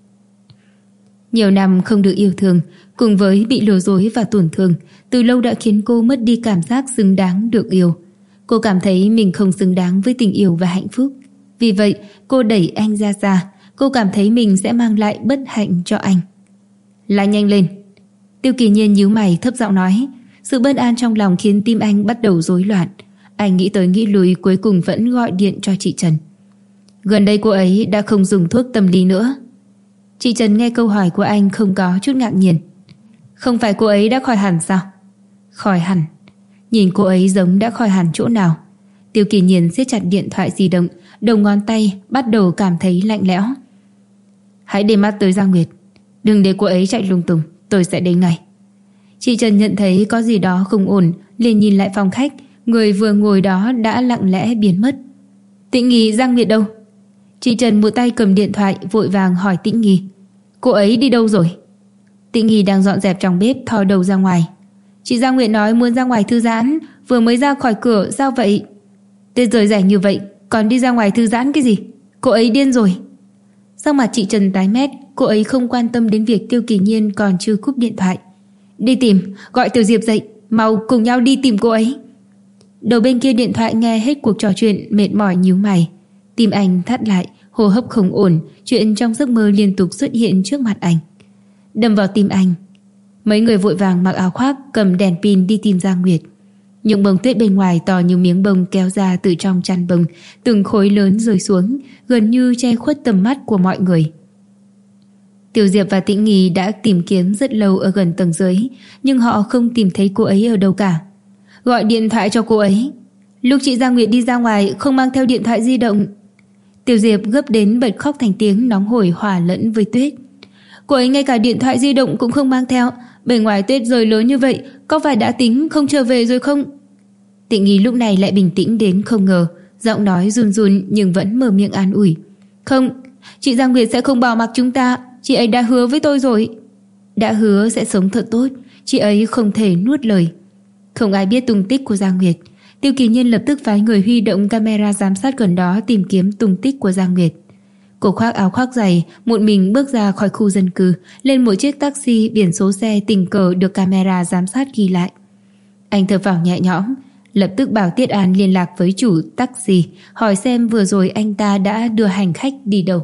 S1: Nhiều năm không được yêu thương, cùng với bị lừa dối và tổn thương, từ lâu đã khiến cô mất đi cảm giác xứng đáng được yêu. Cô cảm thấy mình không xứng đáng với tình yêu và hạnh phúc. Vì vậy, cô đẩy anh ra xa. Cô cảm thấy mình sẽ mang lại bất hạnh cho anh. Lái nhanh lên. Tiêu Kỳ Nhiên nhíu mày thấp giọng nói. Sự bất an trong lòng khiến tim anh bắt đầu rối loạn. Anh nghĩ tới nghĩ lui, cuối cùng vẫn gọi điện cho chị Trần. Gần đây cô ấy đã không dùng thuốc tâm lý nữa. Chị Trần nghe câu hỏi của anh không có chút ngạc nhiên. Không phải cô ấy đã khỏi hẳn sao? Khỏi hẳn? Nhìn cô ấy giống đã khỏi hẳn chỗ nào? Tiêu Kỳ Nhiên siết chặt điện thoại di động, đầu ngón tay bắt đầu cảm thấy lạnh lẽo. Hãy để mắt tới Giang Nguyệt, đừng để cô ấy chạy lung tung, tôi sẽ đến ngay. Chị Trần nhận thấy có gì đó không ổn, liền nhìn lại phòng khách. Người vừa ngồi đó đã lặng lẽ biến mất. Tĩnh Nghi, Giang Nguyệt đâu? Chị Trần một tay cầm điện thoại vội vàng hỏi Tĩnh Nghi. Cô ấy đi đâu rồi? Tĩnh Nghi đang dọn dẹp trong bếp, thò đầu ra ngoài. Chị Giang Nguyệt nói muốn ra ngoài thư giãn, vừa mới ra khỏi cửa. Sao vậy? Tết rời rảnh như vậy còn đi ra ngoài thư giãn cái gì? Cô ấy điên rồi. Sắc mặt chị Trần tái mét. Cô ấy không quan tâm đến việc Tiêu Kỳ Nhiên còn chưa cúp điện thoại. Đi tìm, gọi Tiểu Diệp dậy, mau cùng nhau đi tìm cô ấy. Đầu bên kia điện thoại nghe hết cuộc trò chuyện, mệt mỏi nhíu mày. Tim anh thắt lại, hô hấp không ổn. Chuyện trong giấc mơ liên tục xuất hiện trước mặt anh, đâm vào tim anh. Mấy người vội vàng mặc áo khoác, cầm đèn pin đi tìm Giang Nguyệt. Những bông tuyết bên ngoài to như miếng bông kéo ra từ trong chăn bông, từng khối lớn rơi xuống, gần như che khuất tầm mắt của mọi người. Tiểu Diệp và Tĩnh Nghi đã tìm kiếm rất lâu ở gần tầng dưới, nhưng họ không tìm thấy cô ấy ở đâu cả. Gọi điện thoại cho cô ấy. Lúc chị Giang Nguyệt đi ra ngoài không mang theo điện thoại di động. Tiểu Diệp gấp đến bật khóc thành tiếng, nóng hổi hòa lẫn với tuyết. Cô ấy ngay cả điện thoại di động cũng không mang theo. Bên ngoài tuyết rơi lớn như vậy, có phải đã tính không trở về rồi không? Tĩnh Nghi lúc này lại bình tĩnh đến không ngờ, giọng nói run run nhưng vẫn mở miệng an ủi. Không, chị Giang Nguyệt sẽ không bỏ mặc chúng ta. Chị ấy đã hứa với tôi rồi. Đã hứa sẽ sống thật tốt, chị ấy không thể nuốt lời. Không ai biết tung tích của Giang Nguyệt. Tiêu Kỳ Nhiên lập tức phái người huy động camera giám sát gần đó tìm kiếm tung tích của Giang Nguyệt. Cô khoác áo khoác dày, một mình bước ra khỏi khu dân cư, lên một chiếc taxi biển số xe tình cờ được camera giám sát ghi lại. Anh thở phào nhẹ nhõm, lập tức bảo Tiết An liên lạc với chủ taxi, hỏi xem vừa rồi anh ta đã đưa hành khách đi đâu.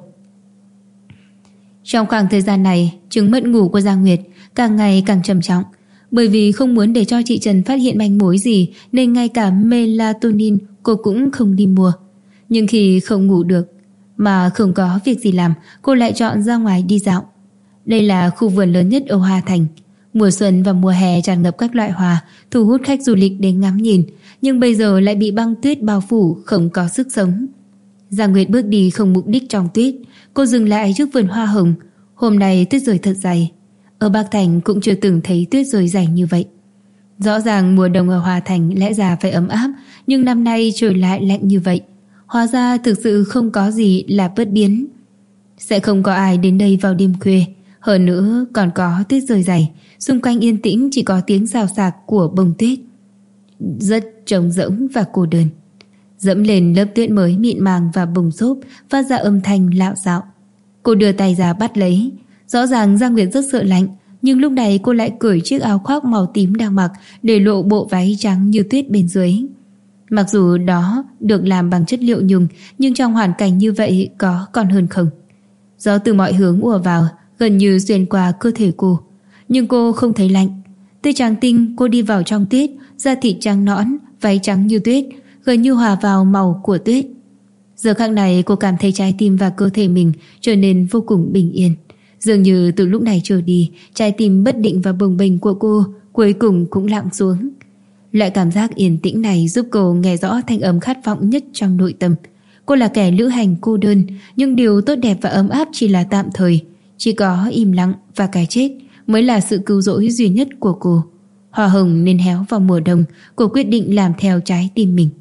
S1: Trong khoảng thời gian này, chứng mất ngủ của Giang Nguyệt càng ngày càng trầm trọng. Bởi vì không muốn để cho chị Trần phát hiện manh mối gì nên ngay cả melatonin cô cũng không đi mua. Nhưng khi không ngủ được mà không có việc gì làm, cô lại chọn ra ngoài đi dạo. Đây là khu vườn lớn nhất ở Hoa Thành. Mùa xuân và mùa hè tràn ngập các loại hoa, thu hút khách du lịch đến ngắm nhìn, nhưng bây giờ lại bị băng tuyết bao phủ, không có sức sống. Giang Nguyệt bước đi không mục đích trong tuyết. Cô dừng lại trước vườn hoa hồng. Hôm nay tuyết rơi thật dày. Ở Bắc Thành cũng chưa từng thấy tuyết rơi dày như vậy. Rõ ràng mùa đông ở Hoa Thành lẽ ra phải ấm áp, nhưng năm nay trời lại lạnh như vậy. Hóa ra thực sự không có gì là bất biến. Sẽ không có ai đến đây vào đêm khuya. Hơn nữa còn có tuyết rơi dày. Xung quanh yên tĩnh chỉ có tiếng xào xạc của bông tuyết. Rất trống rỗng và cô đơn. Dẫm lên lớp tuyết mới mịn màng và bùng xốp, phát ra âm thanh lạo xạo. Cô đưa tay ra bắt lấy. Rõ ràng Giang Nguyệt rất sợ lạnh, nhưng lúc này cô lại cởi chiếc áo khoác màu tím đang mặc, để lộ bộ váy trắng như tuyết bên dưới. Mặc dù đó được làm bằng chất liệu nhung, nhưng trong hoàn cảnh như vậy có còn hơn không. Gió từ mọi hướng ùa vào, gần như xuyên qua cơ thể cô, nhưng cô không thấy lạnh. Tươi trắng tinh, cô đi vào trong tuyết, da thịt trắng nõn, váy trắng như tuyết, gần như hòa vào màu của tuyết. Giờ khắc này cô cảm thấy trái tim và cơ thể mình trở nên vô cùng bình yên. Dường như từ lúc này trở đi, trái tim bất định và bồng bềnh của cô cuối cùng cũng lặng xuống. Loại cảm giác yên tĩnh này giúp cô nghe rõ thanh âm khát vọng nhất trong nội tâm. Cô là kẻ lữ hành cô đơn, nhưng điều tốt đẹp và ấm áp chỉ là tạm thời. Chỉ có im lặng và cái chết mới là sự cứu rỗi duy nhất của cô. Hoa hồng nên héo vào mùa đông, cô quyết định làm theo trái tim mình.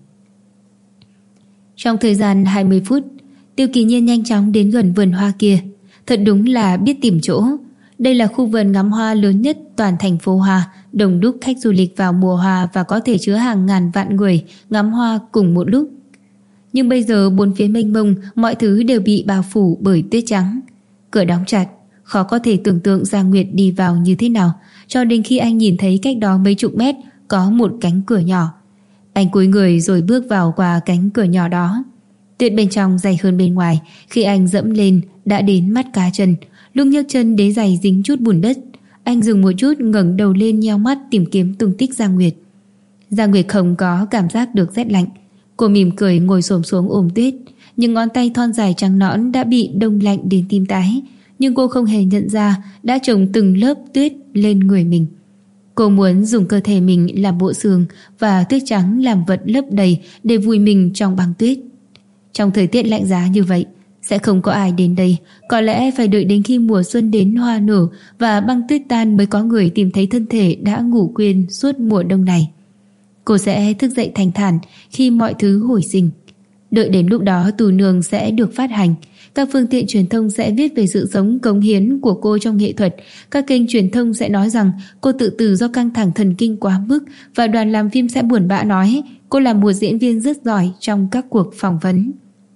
S1: Trong thời gian 20 phút, Tiêu Kỳ Nhiên nhanh chóng đến gần vườn hoa kia. Thật đúng là biết tìm chỗ. Đây là khu vườn ngắm hoa lớn nhất toàn thành phố Hoa, đông đúc khách du lịch vào mùa hoa và có thể chứa hàng ngàn vạn người ngắm hoa cùng một lúc. Nhưng bây giờ bốn phía mênh mông, mọi thứ đều bị bao phủ bởi tuyết trắng. Cửa đóng chặt, khó có thể tưởng tượng Giang Nguyệt đi vào như thế nào, cho đến khi anh nhìn thấy cách đó mấy chục mét có một cánh cửa nhỏ. Anh cúi người rồi bước vào qua cánh cửa nhỏ đó. Tuyết bên trong dày hơn bên ngoài, khi anh dẫm lên đã đến mắt cá chân. Lúc nhấc chân đế giày dính chút bùn đất. Anh dừng một chút, ngẩng đầu lên nheo mắt tìm kiếm tung tích Giang Nguyệt. Giang Nguyệt không có cảm giác được rét lạnh. Cô mỉm cười ngồi xổm xuống ôm Tuyết. Những ngón tay thon dài trắng nõn đã bị đông lạnh đến tim tái, nhưng cô không hề nhận ra đã chồng từng lớp tuyết lên người mình. Cô muốn dùng cơ thể mình làm bộ xương và tuyết trắng làm vật lấp đầy để vùi mình trong băng tuyết. Trong thời tiết lạnh giá như vậy, sẽ không có ai đến đây. Có lẽ phải đợi đến khi mùa xuân đến, hoa nở và băng tuyết tan mới có người tìm thấy thân thể đã ngủ quên suốt mùa đông này. Cô sẽ thức dậy thanh thản khi mọi thứ hồi sinh. Đợi đến lúc đó Tù Nương sẽ được phát hành. Các phương tiện truyền thông sẽ viết về sự sống cống hiến của cô trong nghệ thuật. Các kênh truyền thông sẽ nói rằng cô tự tử do căng thẳng thần kinh quá mức, và đoàn làm phim sẽ buồn bã nói cô là một diễn viên rất giỏi trong các cuộc phỏng vấn.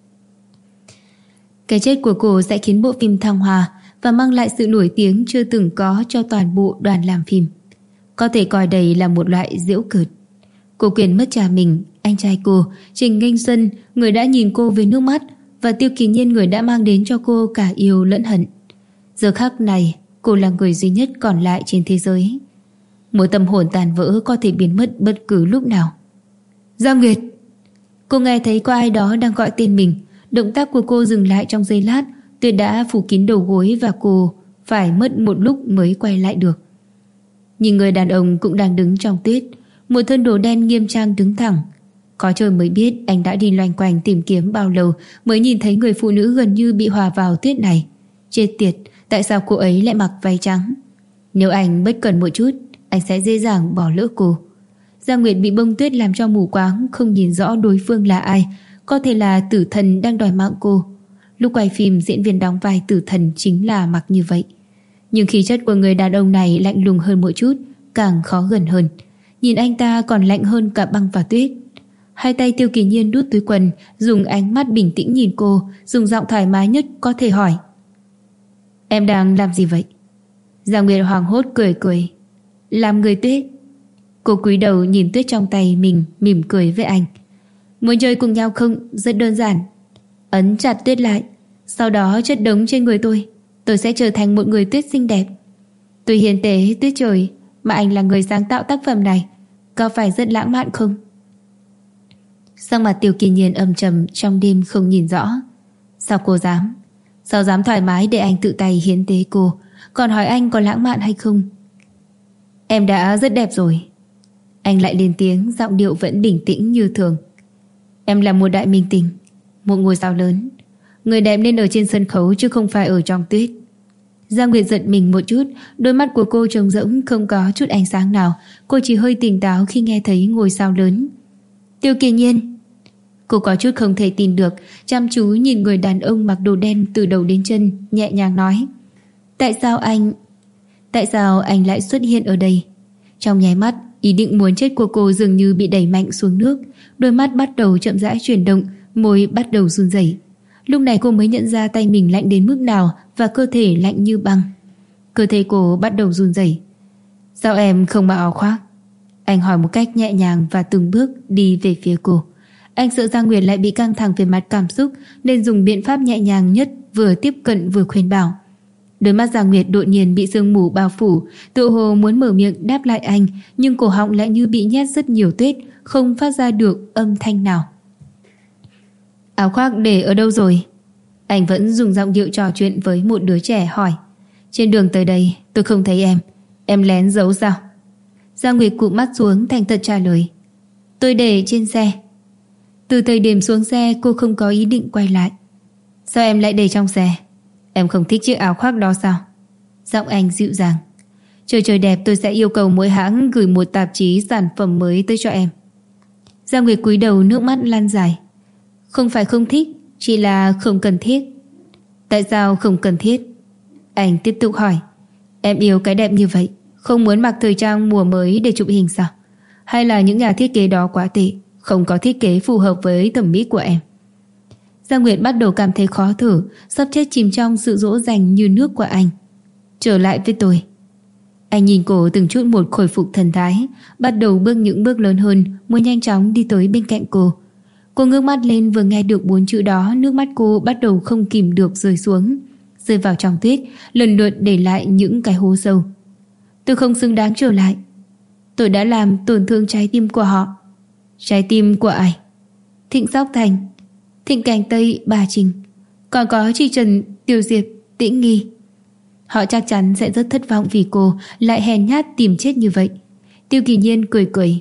S1: Cái chết của cô sẽ khiến bộ phim thăng hoa và mang lại sự nổi tiếng chưa từng có cho toàn bộ đoàn làm phim. Có thể coi đây là một loại giễu cợt. Cô quên mất cha mình, anh trai cô, Trình Nghênh Xuân, người đã nhìn cô với nước mắt, và Tiêu Kỳ Nhiên, người đã mang đến cho cô cả yêu lẫn hận. Giờ khắc này, cô là người duy nhất còn lại trên thế giới. Một tâm hồn tàn vỡ có thể biến mất bất cứ lúc nào. Giang Nguyệt! Cô nghe thấy có ai đó đang gọi tên mình. Động tác của cô dừng lại trong giây lát. Tuyết đã phủ kín đầu gối và cô phải mất một lúc mới quay lại được. Nhìn người đàn ông cũng đang đứng trong tuyết. Một thân đồ đen nghiêm trang đứng thẳng. Có trời mới biết anh đã đi loanh quanh tìm kiếm bao lâu mới nhìn thấy người phụ nữ gần như bị hòa vào tuyết này. Chết tiệt, tại sao cô ấy lại mặc váy trắng? Nếu anh bất cẩn một chút, anh sẽ dễ dàng bỏ lỡ cô. Giang Nguyệt bị bông tuyết làm cho mù quáng, không nhìn rõ đối phương là ai. Có thể là tử thần đang đòi mạng cô. Lúc quay phim, diễn viên đóng vai tử thần chính là mặc như vậy. Nhưng khí chất của người đàn ông này lạnh lùng hơn một chút, càng khó gần hơn. Nhìn anh ta còn lạnh hơn cả băng và tuyết. Hai tay Tiêu Kỳ Nhiên đút túi quần, dùng ánh mắt bình tĩnh nhìn cô, dùng giọng thoải mái nhất có thể hỏi: Em đang làm gì vậy? Giang Nguyệt hoảng hốt cười cười: Làm người tuyết. Cô cúi đầu nhìn tuyết trong tay mình, mỉm cười với anh: Muốn chơi cùng nhau không? Rất đơn giản. Ấn chặt tuyết lại, sau đó chất đống trên người tôi. Tôi sẽ trở thành một người tuyết xinh đẹp. Tôi hiền tế tuyết trời, mà anh là người sáng tạo tác phẩm này, có phải rất lãng mạn không? Sắc mặt Tiêu Kỳ Nhiên âm trầm, trong đêm không nhìn rõ. Sao cô dám? Sao dám thoải mái để anh tự tay hiến tế cô, còn hỏi anh có lãng mạn hay không? Em đã rất đẹp rồi. Anh lại lên tiếng, giọng điệu vẫn bình tĩnh như thường. Em là một đại minh tinh, một ngôi sao lớn. Người đẹp nên ở trên sân khấu chứ không phải ở trong tuyết. Giang Nguyệt giật mình một chút. Đôi mắt của cô trống rỗng, không có chút ánh sáng nào. Cô chỉ hơi tỉnh táo khi nghe thấy ngôi sao lớn. Tiêu Kỳ Nhiên. Cô có chút không thể tin được, chăm chú nhìn người đàn ông mặc đồ đen từ đầu đến chân, nhẹ nhàng nói: Tại sao anh lại xuất hiện ở đây? Trong nháy mắt, ý định muốn chết của cô dường như bị đẩy mạnh xuống nước. Đôi mắt bắt đầu chậm rãi chuyển động, môi bắt đầu run rẩy. Lúc này cô mới nhận ra tay mình lạnh đến mức nào và cơ thể lạnh như băng. Cơ thể cô bắt đầu run rẩy. Sao em không mặc áo khoác? Anh hỏi một cách nhẹ nhàng và từng bước đi về phía cô. Anh sợ Giang Nguyệt lại bị căng thẳng về mặt cảm xúc nên dùng biện pháp nhẹ nhàng nhất, vừa tiếp cận vừa khuyên bảo. Đôi mắt Giang Nguyệt đột nhiên bị sương mù bao phủ, tựa hồ muốn mở miệng đáp lại anh, nhưng cổ họng lại như bị nhét rất nhiều tuyết, không phát ra được âm thanh nào. Áo khoác để ở đâu rồi? Anh vẫn dùng giọng điệu trò chuyện với một đứa trẻ hỏi. Trên đường tới đây tôi không thấy em lén giấu sao? Giang Nguyệt cụp mắt xuống, thành thật trả lời: Tôi để trên xe. Từ thời điểm xuống xe, cô không có ý định quay lại. Sao em lại để trong xe? Em không thích chiếc áo khoác đó sao? Giọng anh dịu dàng. Trời đẹp, tôi sẽ yêu cầu mỗi hãng gửi một tạp chí sản phẩm mới tới cho em. Giang Nguyệt cúi đầu, nước mắt lan dài. Không phải không thích, chỉ là không cần thiết. Tại sao không cần thiết? Anh tiếp tục hỏi. Em yêu cái đẹp như vậy, không muốn mặc thời trang mùa mới để chụp hình sao? Hay là những nhà thiết kế đó quá tệ, không có thiết kế phù hợp với thẩm mỹ của em? Giang Nguyệt bắt đầu cảm thấy khó thở, sắp chết chìm trong sự dỗ dành như nước của anh. Trở lại với tôi. Anh nhìn cô từng chút một khôi phục thần thái, bắt đầu bước những bước lớn hơn, muốn nhanh chóng đi tới bên cạnh cô. Cô ngước mắt lên, vừa nghe được 4 chữ đó, nước mắt cô bắt đầu không kìm được rơi xuống, rơi vào trong tuyết, lần lượt để lại những cái hố sâu. Tôi không xứng đáng trở lại. Tôi đã làm tổn thương trái tim của họ. Trái tim của ai? Thịnh Sóc Thành, Thịnh Cảnh Tây, bà Trình, còn có chị Trần, Tiểu Diệp, Tĩnh Nghi. Họ chắc chắn sẽ rất thất vọng vì cô lại hèn nhát tìm chết như vậy. Tiêu Kỳ Nhiên cười cười.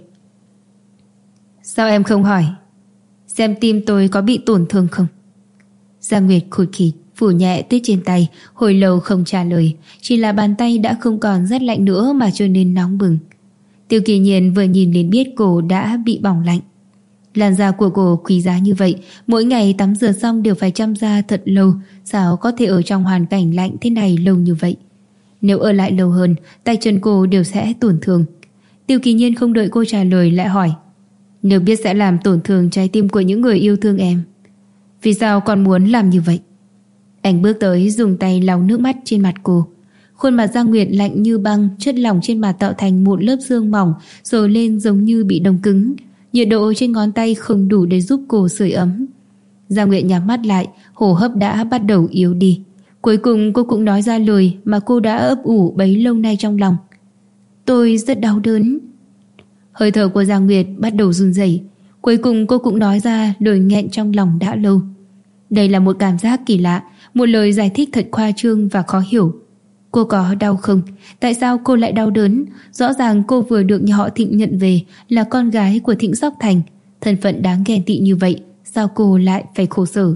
S1: Sao em không hỏi xem tim tôi có bị tổn thương không? Giang Nguyệt khụt khịt phủ nhẹ tuyết trên tay, hồi lâu không trả lời, chỉ là bàn tay đã không còn rét lạnh nữa mà trở nên nóng bừng. Tiêu Kỳ Nhiên vừa nhìn liền biết cô đã bị bỏng lạnh. Làn da của cô quý giá như vậy, mỗi ngày tắm rửa xong đều phải chăm da thật lâu, sao có thể ở trong hoàn cảnh lạnh thế này lâu như vậy? Nếu ở lại lâu hơn, tay chân cô đều sẽ tổn thương. Tiêu Kỳ Nhiên không đợi cô trả lời lại hỏi, nếu biết sẽ làm tổn thương trái tim của những người yêu thương em, vì sao còn muốn làm như vậy? Anh bước tới dùng tay lau nước mắt trên mặt cô. Khuôn mặt Giang Nguyệt lạnh như băng, chất lỏng trên mặt tạo thành một lớp xương mỏng rồi lên giống như bị đông cứng. Nhiệt độ trên ngón tay không đủ để giúp cô sưởi ấm. Giang Nguyệt nhắm mắt lại, hô hấp đã bắt đầu yếu đi. Cuối cùng cô cũng nói ra lời mà cô đã ấp ủ bấy lâu nay trong lòng. Tôi rất đau đớn. Hơi thở của Giang Nguyệt bắt đầu run rẩy. Cuối cùng cô cũng nói ra lời nghẹn trong lòng đã lâu. Đây là một cảm giác kỳ lạ, một lời giải thích thật khoa trương và khó hiểu. Cô có đau không? Tại sao cô lại đau đớn? Rõ ràng cô vừa được nhà họ Thịnh nhận về, là con gái của Thịnh Sóc Thành. Thân phận đáng ghen tị như vậy, sao cô lại phải khổ sở?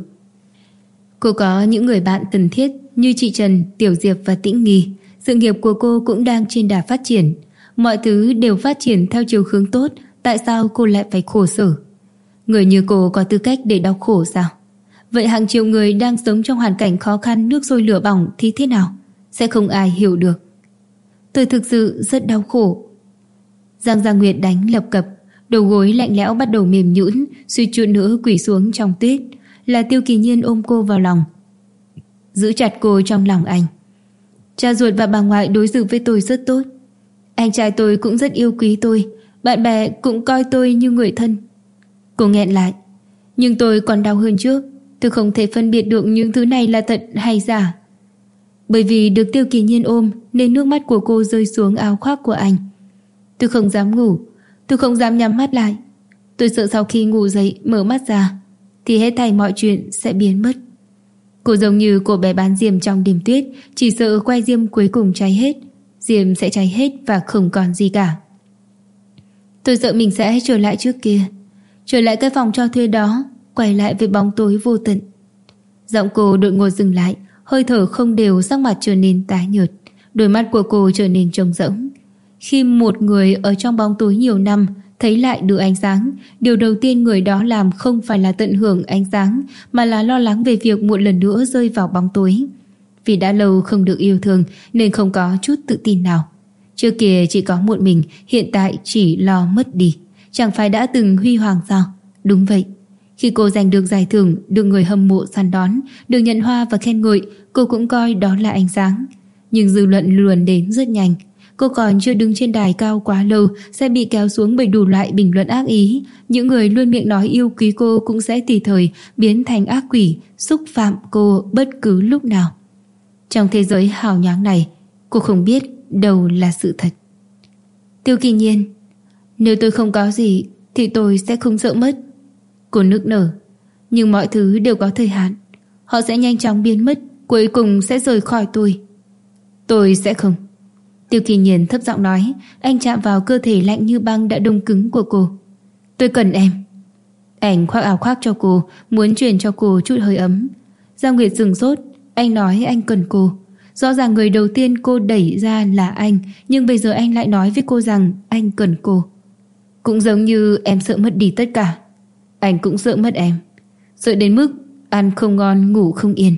S1: Cô có những người bạn thân thiết như chị Trần, Tiểu Diệp và Tĩnh Nghi. Sự nghiệp của cô cũng đang trên đà phát triển. Mọi thứ đều phát triển theo chiều hướng tốt. Tại sao cô lại phải khổ sở? Người như cô có tư cách để đau khổ sao? Vậy hàng triệu người đang sống trong hoàn cảnh khó khăn, nước sôi lửa bỏng thì thế nào? Sẽ không ai hiểu được. Tôi thực sự rất đau khổ. Giang Nguyệt đánh lập cập, đầu gối lạnh lẽo bắt đầu mềm nhũn, suýt chút nữa quỳ xuống trong tuyết. Là Tiêu Kỳ Nhiên ôm cô vào lòng, giữ chặt cô trong lòng anh. Cha ruột và bà ngoại đối xử với tôi rất tốt. Anh trai tôi cũng rất yêu quý tôi, bạn bè cũng coi tôi như người thân. Cô nghẹn lại. Nhưng tôi còn đau hơn trước. Tôi không thể phân biệt được những thứ này là thật hay giả. Bởi vì được Tiêu Kỳ Nhiên ôm nên nước mắt của cô rơi xuống áo khoác của anh. Tôi không dám ngủ. Tôi không dám nhắm mắt lại. Tôi sợ sau khi ngủ dậy mở mắt ra thì hết thảy mọi chuyện sẽ biến mất. Cô giống như cô bé bán diêm trong đêm tuyết, chỉ sợ que diêm cuối cùng cháy hết, diêm sẽ cháy hết và không còn gì cả. Tôi sợ mình sẽ trở lại trước kia, trở lại cái phòng cho thuê đó, quay lại với bóng tối vô tận. Giọng cô đột ngột dừng lại, hơi thở không đều, sắc mặt trở nên tái nhợt, đôi mắt của cô trở nên trống rỗng. Khi một người ở trong bóng tối nhiều năm thấy lại được ánh sáng, điều đầu tiên người đó làm không phải là tận hưởng ánh sáng, mà là lo lắng về việc một lần nữa rơi vào bóng tối. Vì đã lâu không được yêu thương nên không có chút tự tin nào. Trước kia chỉ có một mình, hiện tại chỉ lo mất đi. Chẳng phải đã từng huy hoàng sao? Đúng vậy. Khi cô giành được giải thưởng, được người hâm mộ săn đón, được nhận hoa và khen ngợi, cô cũng coi đó là ánh sáng. Nhưng dư luận luồn đến rất nhanh. Cô còn chưa đứng trên đài cao quá lâu sẽ bị kéo xuống bởi đủ loại bình luận ác ý. Những người luôn miệng nói yêu quý cô cũng sẽ tùy thời biến thành ác quỷ, xúc phạm cô bất cứ lúc nào. Trong thế giới hào nhoáng này, cô không biết đâu là sự thật. Tiêu Kỳ Nhiên, nếu tôi không có gì thì tôi sẽ không sợ mất. Cô nức nở. Nhưng mọi thứ đều có thời hạn. Họ sẽ nhanh chóng biến mất, cuối cùng sẽ rời khỏi tôi. Tôi sẽ không. Tiêu Kỳ Nhiên thấp giọng nói. Anh chạm vào cơ thể lạnh như băng đã đông cứng của cô. Tôi cần em. Anh khoác áo khoác cho cô, muốn truyền cho cô chút hơi ấm. Giang Nguyệt sửng sốt. Anh nói anh cần cô. Rõ ràng người đầu tiên cô đẩy ra là anh, nhưng bây giờ anh lại nói với cô rằng anh cần cô. Cũng giống như em sợ mất đi tất cả, anh cũng sợ mất em. Sợ đến mức ăn không ngon ngủ không yên.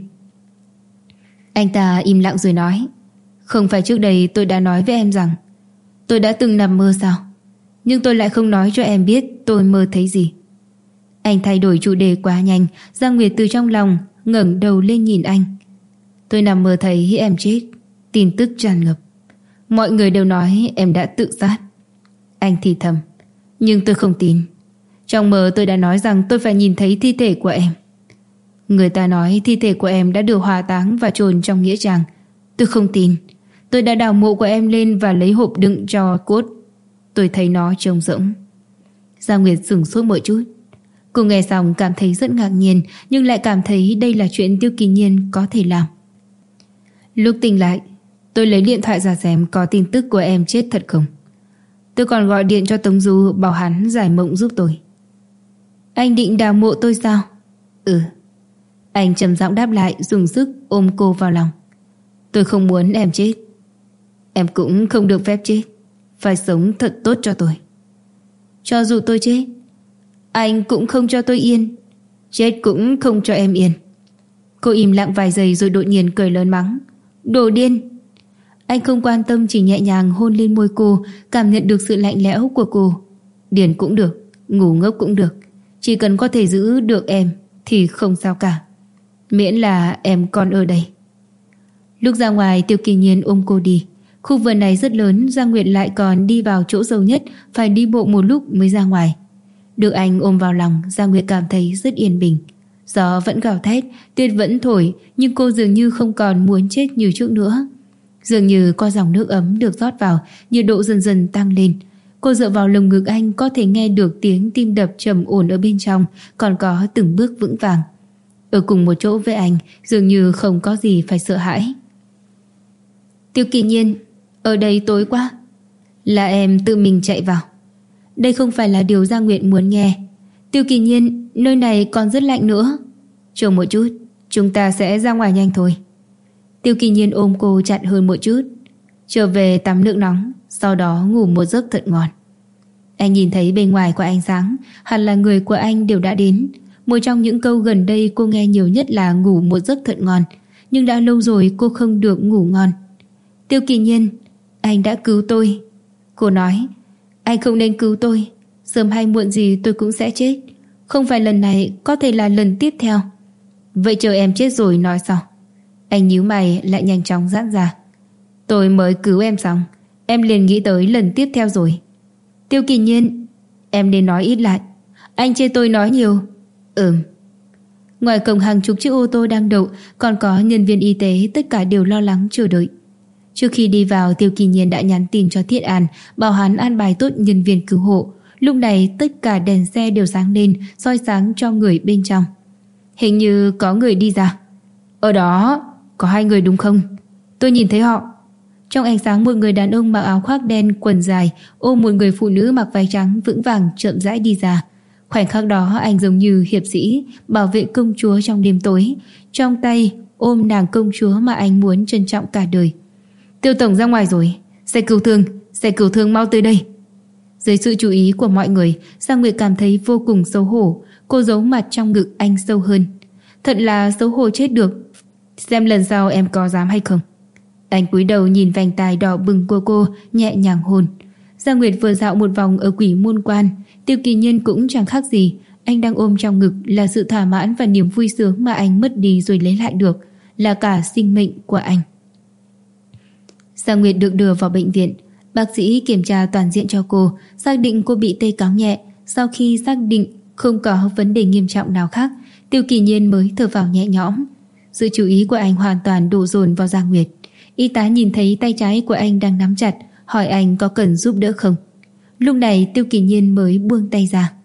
S1: Anh ta im lặng rồi nói. Không phải trước đây tôi đã nói với em rằng tôi đã từng nằm mơ sao? Nhưng tôi lại không nói cho em biết tôi mơ thấy gì. Anh thay đổi chủ đề quá nhanh. Giang Nguyệt từ trong lòng ngẩng đầu lên nhìn anh. Tôi nằm mơ thấy em chết. Tin tức tràn ngập. Mọi người đều nói em đã tự sát. Anh thì thầm. Nhưng tôi không tin. Trong mơ tôi đã nói rằng tôi phải nhìn thấy thi thể của em. Người ta nói thi thể của em đã được hỏa táng và chôn trong nghĩa trang. Tôi không tin. Tôi đã đào mộ của em lên và lấy hộp đựng cho cốt. Tôi thấy nó trông rỗng. Giang Nguyệt sửng sốt một chút. Cô nghe xong cảm thấy rất ngạc nhiên, nhưng lại cảm thấy đây là chuyện Tiêu Kỳ Nhiên có thể làm. Lúc tỉnh lại, tôi lấy điện thoại ra xem có tin tức của em chết thật không. Tôi còn gọi điện cho Tống Du bảo hắn giải mộng giúp tôi. Anh định đào mộ tôi sao? Ừ. Anh trầm giọng đáp lại, dùng sức ôm cô vào lòng. Tôi không muốn em chết. Em cũng không được phép chết. Phải sống thật tốt cho tôi. Cho dù tôi chết, anh cũng không cho tôi yên. Chết cũng không cho em yên. Cô im lặng vài giây rồi đột nhiên cười lớn mắng. Đồ điên. Anh không quan tâm, chỉ nhẹ nhàng hôn lên môi cô, cảm nhận được sự lạnh lẽo của cô. Điên cũng được, ngủ ngốc cũng được, chỉ cần có thể giữ được em thì không sao cả. Miễn là em còn ở đây. Lúc ra ngoài, Tiêu Kỳ Nhiên ôm cô đi. Khu vườn này rất lớn, Giang Nguyệt lại còn đi vào chỗ sâu nhất, phải đi bộ một lúc mới ra ngoài. Được anh ôm vào lòng, Giang Nguyệt cảm thấy rất yên bình. Gió vẫn gào thét, tuyết vẫn thổi, nhưng cô dường như không còn muốn chết như trước nữa. Dường như có dòng nước ấm được rót vào, nhiệt độ dần dần tăng lên. Cô dựa vào lồng ngực anh, có thể nghe được tiếng tim đập trầm ổn ở bên trong, còn có từng bước vững vàng. Ở cùng một chỗ với anh, dường như không có gì phải sợ hãi. Tiêu Kỳ Nhiên, ở đây tối quá. Là em tự mình chạy vào. Đây không phải là điều Giang Nguyệt muốn nghe. Tiêu Kỳ Nhiên, nơi này còn rất lạnh nữa. Chờ một chút, chúng ta sẽ ra ngoài nhanh thôi. Tiêu Kỳ Nhiên ôm cô chặt hơn một chút. Trở về tắm nước nóng, sau đó ngủ một giấc thật ngon. Anh nhìn thấy bên ngoài có ánh sáng, hẳn là người của anh đều đã đến. Một trong những câu gần đây cô nghe nhiều nhất là ngủ một giấc thật ngon. Nhưng đã lâu rồi cô không được ngủ ngon. Tiêu Kỳ Nhiên, anh đã cứu tôi. Cô nói, anh không nên cứu tôi. Sớm hay muộn gì tôi cũng sẽ chết. Không phải lần này, có thể là lần tiếp theo. Vậy chờ em chết rồi nói sau. Anh nhíu mày lại nhanh chóng giãn ra. Tôi mới cứu em xong, em liền nghĩ tới lần tiếp theo rồi. Tiêu Kỳ Nhiên, em nên nói ít lại. Anh chê tôi nói nhiều. Ngoài cổng hàng chục chiếc ô tô đang đậu, còn có nhân viên y tế, tất cả đều lo lắng chờ đợi. Trước khi đi vào, Tiêu Kỳ Nhiên đã nhắn tin cho Thiết An, bảo hắn an bài tốt nhân viên cứu hộ. Lúc này tất cả đèn xe đều sáng lên, soi sáng cho người bên trong. Hình như có người đi ra. Ở đó có 2 người đúng không? Tôi nhìn thấy họ. Trong ánh sáng, một người đàn ông mặc áo khoác đen quần dài ôm một người phụ nữ mặc váy trắng vững vàng chậm rãi đi ra. Khoảnh khắc đó anh giống như hiệp sĩ bảo vệ công chúa trong đêm tối, trong tay ôm nàng công chúa mà anh muốn trân trọng cả đời. Tiêu tổng ra ngoài rồi. Xe cứu thương mau tới đây. Dưới sự chú ý của mọi người, Giang Nguyệt cảm thấy vô cùng xấu hổ. Cô giấu mặt trong ngực anh sâu hơn. Thật là xấu hổ chết được. Xem lần sau em có dám hay không. Anh cúi đầu nhìn vành tai đỏ bừng của cô, nhẹ nhàng hôn. Giang Nguyệt vừa dạo một vòng ở Quỷ Môn Quan. Tiêu Kỳ Nhiên cũng chẳng khác gì. Anh đang ôm trong ngực là sự thỏa mãn và niềm vui sướng mà anh mất đi rồi lấy lại được, là cả sinh mệnh của anh. Giang Nguyệt được đưa vào bệnh viện. Bác sĩ kiểm tra toàn diện cho cô, xác định cô bị tê cáu nhẹ. Sau khi xác định không có vấn đề nghiêm trọng nào khác, Tiêu Kỳ Nhiên mới thở vào nhẹ nhõm. Sự chú ý của anh hoàn toàn đổ dồn vào Giang Nguyệt. Y tá nhìn thấy tay trái của anh đang nắm chặt, hỏi anh có cần giúp đỡ không. Lúc này Tiêu Kỳ Nhiên mới buông tay ra.